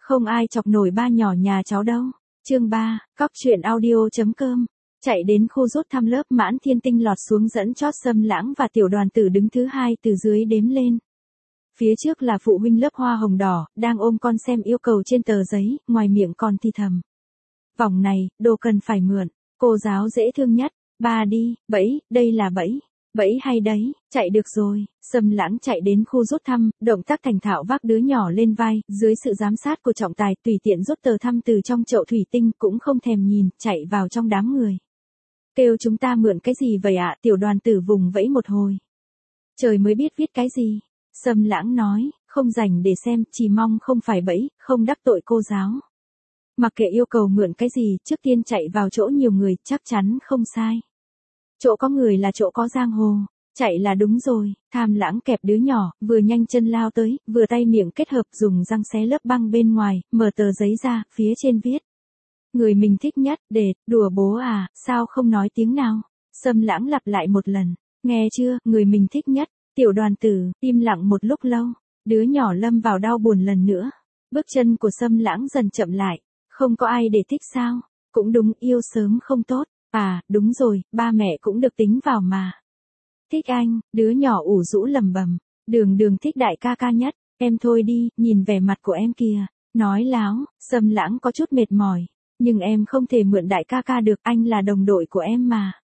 Không ai chọc nổi ba nhỏ nhà cháu đâu. Chương 3, cóc truyện audio.com. Chạy đến khu rút thăm lớp Mãn Thiên Tinh lọt xuống dẫn chót Sâm Lãng và tiểu đoàn tử đứng thứ hai từ dưới đếm lên. Phía trước là phụ huynh lớp hoa hồng đỏ, đang ôm con xem yêu cầu trên tờ giấy, ngoài miệng còn thì thầm. Vòng này, đồ cần phải mượn, cô giáo dễ thương nhất, ba đi, bẫy, đây là bẫy. Bẫy hay đấy, chạy được rồi. Sâm Lãng chạy đến khu rút thăm, động tác thành thạo vác đứa nhỏ lên vai, dưới sự giám sát của trọng tài, tùy tiện rút tờ thăm từ trong chậu thủy tinh, cũng không thèm nhìn, chạy vào trong đám người. Kêu chúng ta mượn cái gì vậy ạ? Tiểu đoàn tử vùng vẫy một hồi. Trời mới biết viết cái gì. Sâm Lãng nói, không rảnh để xem, chỉ mong không phải bẫy, không đắc tội cô giáo. Mặc kệ yêu cầu mượn cái gì, trước tiên chạy vào chỗ nhiều người, chắc chắn không sai. Chỗ có người là chỗ có giang hồ, chạy là đúng rồi. Tham Lãng kẹp đứa nhỏ, vừa nhanh chân lao tới, vừa tay miệng kết hợp dùng răng xé lớp băng bên ngoài, mở tờ giấy ra, phía trên viết. Người mình thích nhất, để, đùa bố à, sao không nói tiếng nào. Sâm Lãng lặp lại một lần, nghe chưa, người mình thích nhất. Tiểu đoàn tử, im lặng một lúc lâu, đứa nhỏ lâm vào đau buồn lần nữa. Bước chân của Sâm Lãng dần chậm lại, không có ai để thích sao, cũng đúng, yêu sớm không tốt. À, đúng rồi, ba mẹ cũng được tính vào mà. Thích anh, đứa nhỏ ủ rũ lầm bầm, đường thích đại ca ca nhất, em thôi đi, nhìn vẻ mặt của em kìa, nói láo. Sâm Lãng có chút mệt mỏi, nhưng em không thể mượn đại ca ca được, anh là đồng đội của em mà.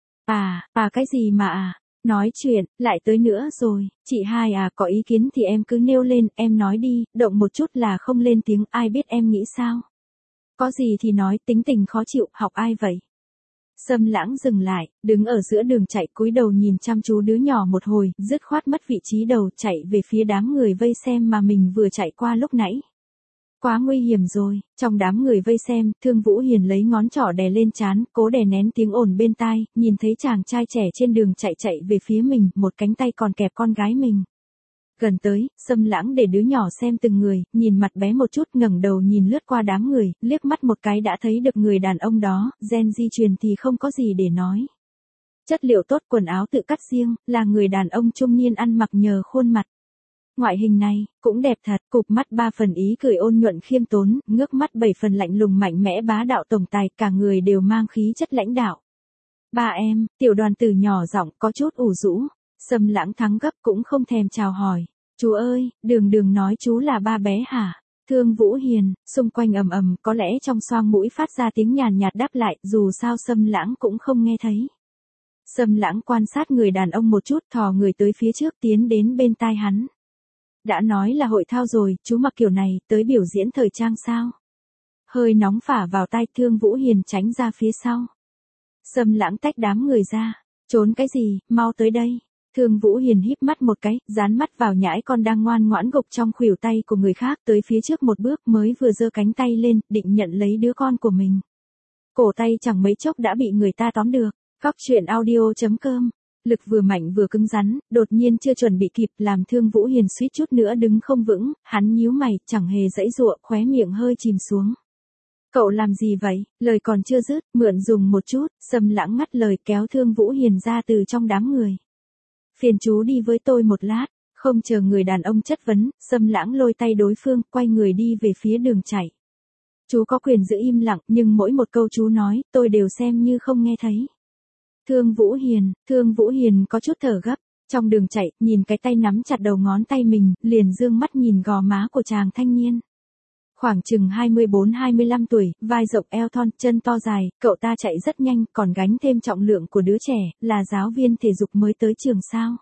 Cái gì mà nói chuyện, lại tới nữa rồi, chị hai có ý kiến thì em cứ nêu lên, em nói đi, động một chút là không lên tiếng, ai biết em nghĩ sao. Có gì thì nói, tính tình khó chịu, học ai vậy? Sâm Lãng dừng lại, đứng ở giữa đường chạy, cúi đầu nhìn chăm chú đứa nhỏ một hồi, dứt khoát mất vị trí đầu, chạy về phía đám người vây xem mà mình vừa chạy qua lúc nãy. Quá nguy hiểm rồi. Trong đám người vây xem, Thương Vũ Hiền lấy ngón trỏ đè lên trán, cố đè nén tiếng ồn bên tai, nhìn thấy chàng trai trẻ trên đường chạy về phía mình, một cánh tay còn kẹp con gái mình. Gần tới, Sâm Lãng để đứa nhỏ xem từng người, nhìn mặt bé một chút, ngẩng đầu nhìn lướt qua đám người, liếc mắt một cái đã thấy được người đàn ông đó, gen di truyền thì không có gì để nói. Chất liệu tốt, quần áo tự cắt riêng, là người đàn ông trung niên ăn mặc nhờ khuôn mặt. Ngoại hình này, cũng đẹp thật, cụp mắt 3 phần ý cười ôn nhuận khiêm tốn, ngước mắt 7 phần lạnh lùng mạnh mẽ bá đạo tổng tài, cả người đều mang khí chất lãnh đạo. Ba em, tiểu đoàn tử nhỏ giọng có chút ủ rũ. Sâm Lãng thắng gấp cũng không thèm chào hỏi. Chú ơi, đừng nói chú là ba bé hả? Thương Vũ Hiền, xung quanh ầm, có lẽ trong xoang mũi phát ra tiếng nhàn nhạt đáp lại, dù sao Sâm Lãng cũng không nghe thấy. Sâm Lãng quan sát người đàn ông một chút, thò người tới phía trước, tiến đến bên tai hắn. Đã nói là hội thao rồi, chú mặc kiểu này, tới biểu diễn thời trang sao? Hơi nóng phả vào tai, Thương Vũ Hiền tránh ra phía sau. Sâm Lãng tách đám người ra. Trốn cái gì, mau tới đây. Thương Vũ Hiền híp mắt một cái, dán mắt vào nhãi con đang ngoan ngoãn gục trong khuỷu tay của người khác, tới phía trước một bước, mới vừa giơ cánh tay lên, định nhận lấy đứa con của mình. Cổ tay chẳng mấy chốc đã bị người ta tóm được. Cóc truyện audio.com. Lực vừa mạnh vừa cứng rắn, đột nhiên chưa chuẩn bị kịp, làm Thương Vũ Hiền suýt chút nữa đứng không vững, hắn nhíu mày, chẳng hề giãy giụa, khóe miệng hơi chìm xuống. Cậu làm gì vậy? Lời còn chưa dứt, mượn dùng một chút. Sâm Lãng ngắt lời, kéo Thương Vũ Hiền ra từ trong đám người. Phiền chú đi với tôi một lát. Không chờ người đàn ông chất vấn, Sâm Lãng lôi tay đối phương, quay người đi về phía đường chạy. Chú có quyền giữ im lặng, nhưng mỗi một câu chú nói, tôi đều xem như không nghe thấy. Thương Vũ Hiền có chút thở gấp, trong đường chạy, nhìn cái tay nắm chặt đầu ngón tay mình, liền dương mắt nhìn gò má của chàng thanh niên. Khoảng chừng 24-25 tuổi, vai rộng eo thon, chân to dài, cậu ta chạy rất nhanh, còn gánh thêm trọng lượng của đứa trẻ, là giáo viên thể dục mới tới trường sao.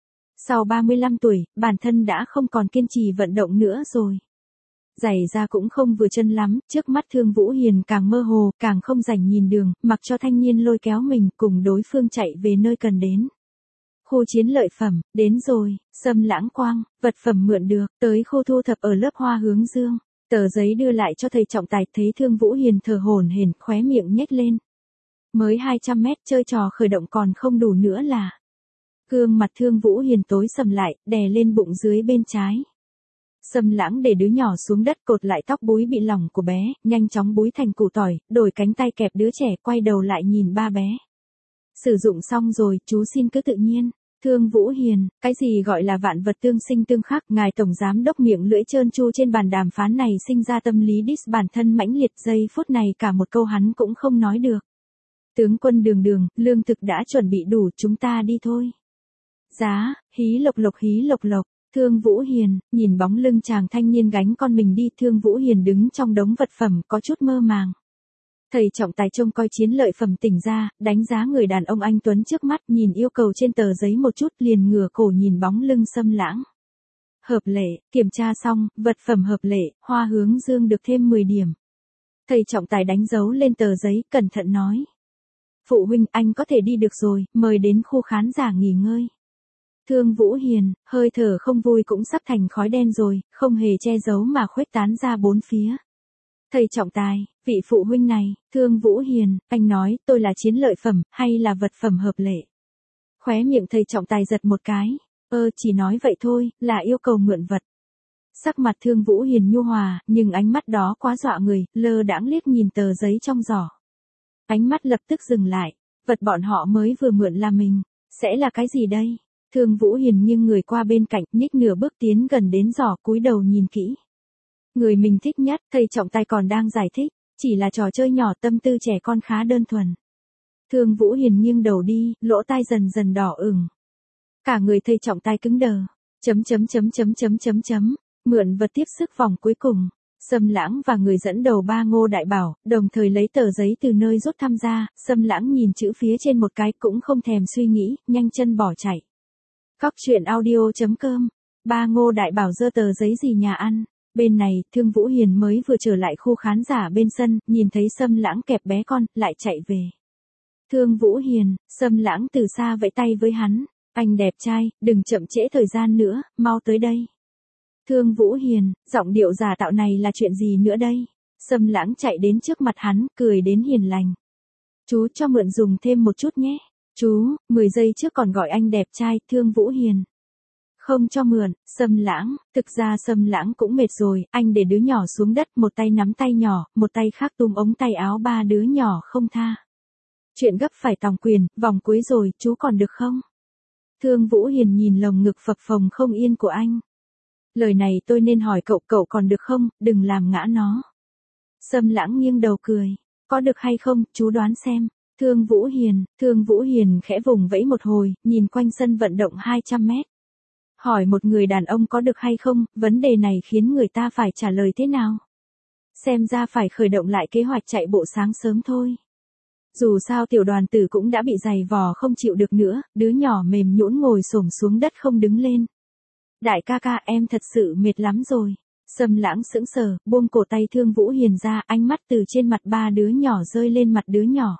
Sau 35 tuổi, bản thân đã không còn kiên trì vận động nữa rồi. Giày da cũng không vừa chân lắm, trước mắt Thương Vũ Hiền càng mơ hồ, càng không rảnh nhìn đường, mặc cho thanh niên lôi kéo mình, cùng đối phương chạy về nơi cần đến. Khu chiến lợi phẩm, đến rồi. Sâm Lãng quang, vật phẩm mượn được, tới khu thu thập ở lớp Hoa Hướng Dương. Tờ giấy đưa lại cho thầy trọng tài, thấy Thương Vũ Hiền thở hổn hển, khóe miệng nhếch lên. Mới 200 mét chơi trò khởi động còn không đủ nữa là. Gương mặt Thương Vũ Hiền tối sầm lại, đè lên bụng dưới bên trái. Sâm Lãng để đứa nhỏ xuống đất, cột lại tóc búi bị lỏng của bé, nhanh chóng búi thành củ tỏi, đổi cánh tay kẹp đứa trẻ, quay đầu lại nhìn ba bé. Sử dụng xong rồi, chú xin cứ tự nhiên. Thương Vũ Hiền, cái gì gọi là vạn vật tương sinh tương khắc, ngài tổng giám đốc miệng lưỡi trơn tru trên bàn đàm phán này sinh ra tâm lý diss bản thân mãnh liệt, giây phút này cả một câu hắn cũng không nói được. Tướng quân Đường Đường, lương thực đã chuẩn bị đủ, chúng ta đi thôi. Giá, hí lộc lộc hí lộc lộc. Thương Vũ Hiền, nhìn bóng lưng chàng thanh niên gánh con mình đi, Thương Vũ Hiền đứng trong đống vật phẩm có chút mơ màng. Thầy trọng tài trông coi chiến lợi phẩm tỉnh ra, đánh giá người đàn ông anh tuấn trước mắt, nhìn yêu cầu trên tờ giấy một chút, liền ngửa cổ nhìn bóng lưng Sâm Lãng. Hợp lệ, kiểm tra xong, vật phẩm hợp lệ, Hoa Hướng Dương được thêm 10 điểm. Thầy trọng tài đánh dấu lên tờ giấy, cẩn thận nói. Phụ huynh, anh có thể đi được rồi, mời đến khu khán giả nghỉ ngơi. Thương Vũ Hiền, hơi thở không vui cũng sắp thành khói đen rồi, không hề che giấu mà khuếch tán ra bốn phía. Thầy trọng tài, vị phụ huynh này, Thương Vũ Hiền, anh nói, tôi là chiến lợi phẩm, hay là vật phẩm hợp lệ? Khóe miệng thầy trọng tài giật một cái, chỉ nói vậy thôi, là yêu cầu mượn vật. Sắc mặt Thương Vũ Hiền nhu hòa, nhưng ánh mắt đó quá dọa người, lơ đãng liếc nhìn tờ giấy trong giỏ. Ánh mắt lập tức dừng lại, vật bọn họ mới vừa mượn là mình, sẽ là cái gì đây? Thương Vũ Hiền nghiêng người qua bên cạnh, nhích nửa bước tiến gần đến giỏ, cúi đầu nhìn kỹ. Người mình thích nhất, thầy trọng tài còn đang giải thích, chỉ là trò chơi nhỏ, tâm tư trẻ con khá đơn thuần. Thương Vũ Hiền nghiêng đầu đi, lỗ tai dần dần đỏ ửng. Cả người thầy trọng tài cứng đờ. Mượn vật tiếp sức vòng cuối cùng. Sâm Lãng và người dẫn đầu ba Ngô Đại Bảo, đồng thời lấy tờ giấy từ nơi rút thăm ra, Sâm Lãng nhìn chữ phía trên một cái cũng không thèm suy nghĩ, nhanh chân bỏ chạy. Cóc truyện audio.com. Ba Ngô Đại Bảo giơ tờ giấy gì nhà ăn. Bên này, Thương Vũ Hiền mới vừa trở lại khu khán giả bên sân, nhìn thấy Sâm Lãng kẹp bé con, lại chạy về. Thương Vũ Hiền, Sâm Lãng từ xa vẫy tay với hắn. Anh đẹp trai, đừng chậm trễ thời gian nữa, mau tới đây. Thương Vũ Hiền, giọng điệu giả tạo này là chuyện gì nữa đây? Sâm Lãng chạy đến trước mặt hắn, cười đến hiền lành. Chú cho mượn dùng thêm một chút nhé. Chú, 10 giây trước còn gọi anh đẹp trai, Thương Vũ Hiền. Không cho mượn, Sâm Lãng, thực ra Sâm Lãng cũng mệt rồi, anh để đứa nhỏ xuống đất, một tay nắm tay nhỏ, một tay khác túm ống tay áo ba đứa nhỏ không tha. Chuyện gấp phải tòng quyền, vòng cuối rồi, chú còn được không? Thương Vũ Hiền nhìn lồng ngực phập phồng không yên của anh. Lời này tôi nên hỏi cậu, cậu còn được không, đừng làm ngã nó. Sâm Lãng nghiêng đầu cười. Có được hay không, chú đoán xem. Thương Vũ Hiền khẽ vùng vẫy một hồi, nhìn quanh sân vận động 200 mét. Hỏi một người đàn ông có được hay không, vấn đề này khiến người ta phải trả lời thế nào? Xem ra phải khởi động lại kế hoạch chạy bộ sáng sớm thôi. Dù sao Tiểu Đoàn Tử cũng đã bị giày vò không chịu được nữa, đứa nhỏ mềm nhũn ngồi xổm xuống đất không đứng lên. Đại ca ca, em thật sự mệt lắm rồi. Sâm Lãng sững sờ, buông cổ tay Thương Vũ Hiền ra, ánh mắt từ trên mặt ba đứa nhỏ rơi lên mặt đứa nhỏ.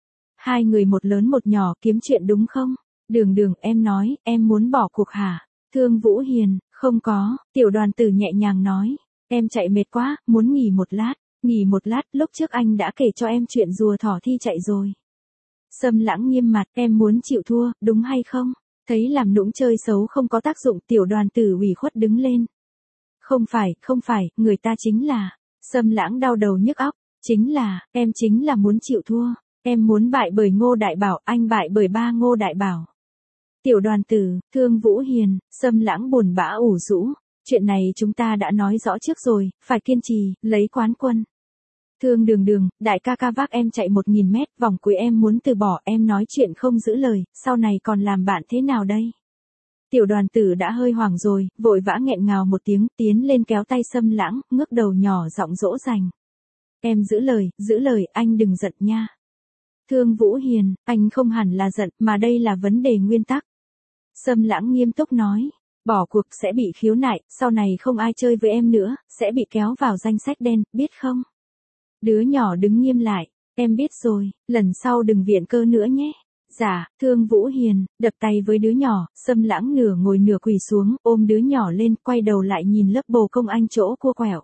Hai người một lớn một nhỏ, kiếm chuyện đúng không? Đường Đường, em nói, em muốn bỏ cuộc hả? Thương Vũ Hiền, không có, Tiểu Đoàn Tử nhẹ nhàng nói. Em chạy mệt quá, muốn nghỉ một lát. Nghỉ một lát, lúc trước anh đã kể cho em chuyện rùa thỏ thi chạy rồi. Sâm Lãng nghiêm mặt, em muốn chịu thua, đúng hay không? Thấy làm nũng chơi xấu không có tác dụng, Tiểu Đoàn Tử ủy khuất đứng lên. Không phải, người ta chính là. Sâm Lãng đau đầu nhức óc, em chính là muốn chịu thua. Em muốn bại bởi Ngô Đại Bảo, anh bại bởi ba Ngô Đại Bảo. Tiểu Đoàn Tử, Thương Vũ Hiền, Sâm Lãng buồn bã ủ rũ. Chuyện này chúng ta đã nói rõ trước rồi, phải kiên trì, lấy quán quân. Thương Đường, đại ca ca vác em chạy 1000 mét, vòng cuối em muốn từ bỏ, em nói chuyện không giữ lời, sau này còn làm bạn thế nào đây? Tiểu Đoàn Tử đã hơi hoảng rồi, vội vã nghẹn ngào một tiếng, tiến lên kéo tay Sâm Lãng, ngước đầu nhỏ giọng dỗ dành. Em giữ lời, anh đừng giận nha. Thương Vũ Hiền, anh không hẳn là giận, mà đây là vấn đề nguyên tắc. Sâm Lãng nghiêm túc nói, bỏ cuộc sẽ bị khiếu nại, sau này không ai chơi với em nữa, sẽ bị kéo vào danh sách đen, biết không? Đứa nhỏ đứng nghiêm lại, em biết rồi, lần sau đừng viện cơ nữa nhé. Dạ, Thương Vũ Hiền, đập tay với đứa nhỏ, Sâm Lãng nửa ngồi nửa quỳ xuống, ôm đứa nhỏ lên, quay đầu lại nhìn lớp bồ công anh chỗ cua quẹo.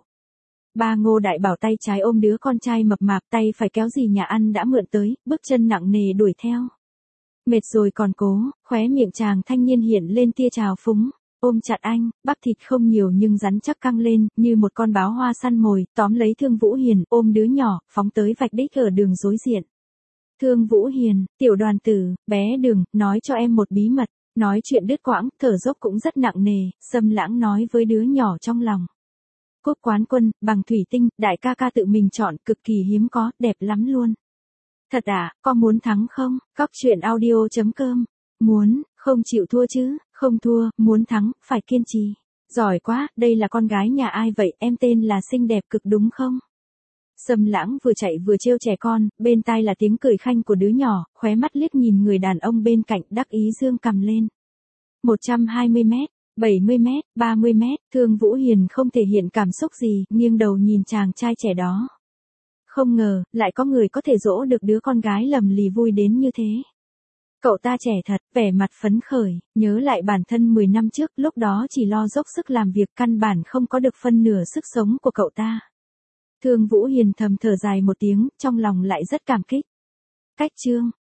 Ba Ngô Đại Bảo tay trái ôm đứa con trai mập mạp, tay phải kéo gì nhà ăn đã mượn tới, bước chân nặng nề đuổi theo. Mệt rồi còn cố, khóe miệng chàng thanh niên hiện lên tia trào phúng. Ôm chặt anh, bắp thịt không nhiều nhưng rắn chắc căng lên, như một con báo hoa săn mồi, tóm lấy Thương Vũ Hiền, ôm đứa nhỏ, phóng tới vạch đích ở đường đối diện. Thương Vũ Hiền, Tiểu Đoàn Tử, bé Đường, nói cho em một bí mật. Nói chuyện đứt quãng, thở dốc cũng rất nặng nề, Sâm Lãng nói với đứa nhỏ trong lòng. Cúp quán quân, bằng thủy tinh, đại ca ca tự mình chọn, cực kỳ hiếm có, đẹp lắm luôn. Thật à, có muốn thắng không? Cóc truyện audio.com. Muốn, không chịu thua chứ, không thua, muốn thắng, phải kiên trì. Giỏi quá, đây là con gái nhà ai vậy, em tên là xinh đẹp cực đúng không? Sâm Lãng vừa chạy vừa trêu trẻ con, bên tai là tiếng cười khanh của đứa nhỏ, khóe mắt liếc nhìn người đàn ông bên cạnh đắc ý dương cầm lên. 120 mét, 70 mét, 30 mét, Thương Vũ Hiền không thể hiện cảm xúc gì, nghiêng đầu nhìn chàng trai trẻ đó. Không ngờ, lại có người có thể dỗ được đứa con gái lầm lì vui đến như thế. Cậu ta trẻ thật, vẻ mặt phấn khởi, nhớ lại bản thân 10 năm trước, lúc đó chỉ lo dốc sức làm việc căn bản không có được phân nửa sức sống của cậu ta. Thương Vũ Hiền thầm thở dài một tiếng, trong lòng lại rất cảm kích. Cách chương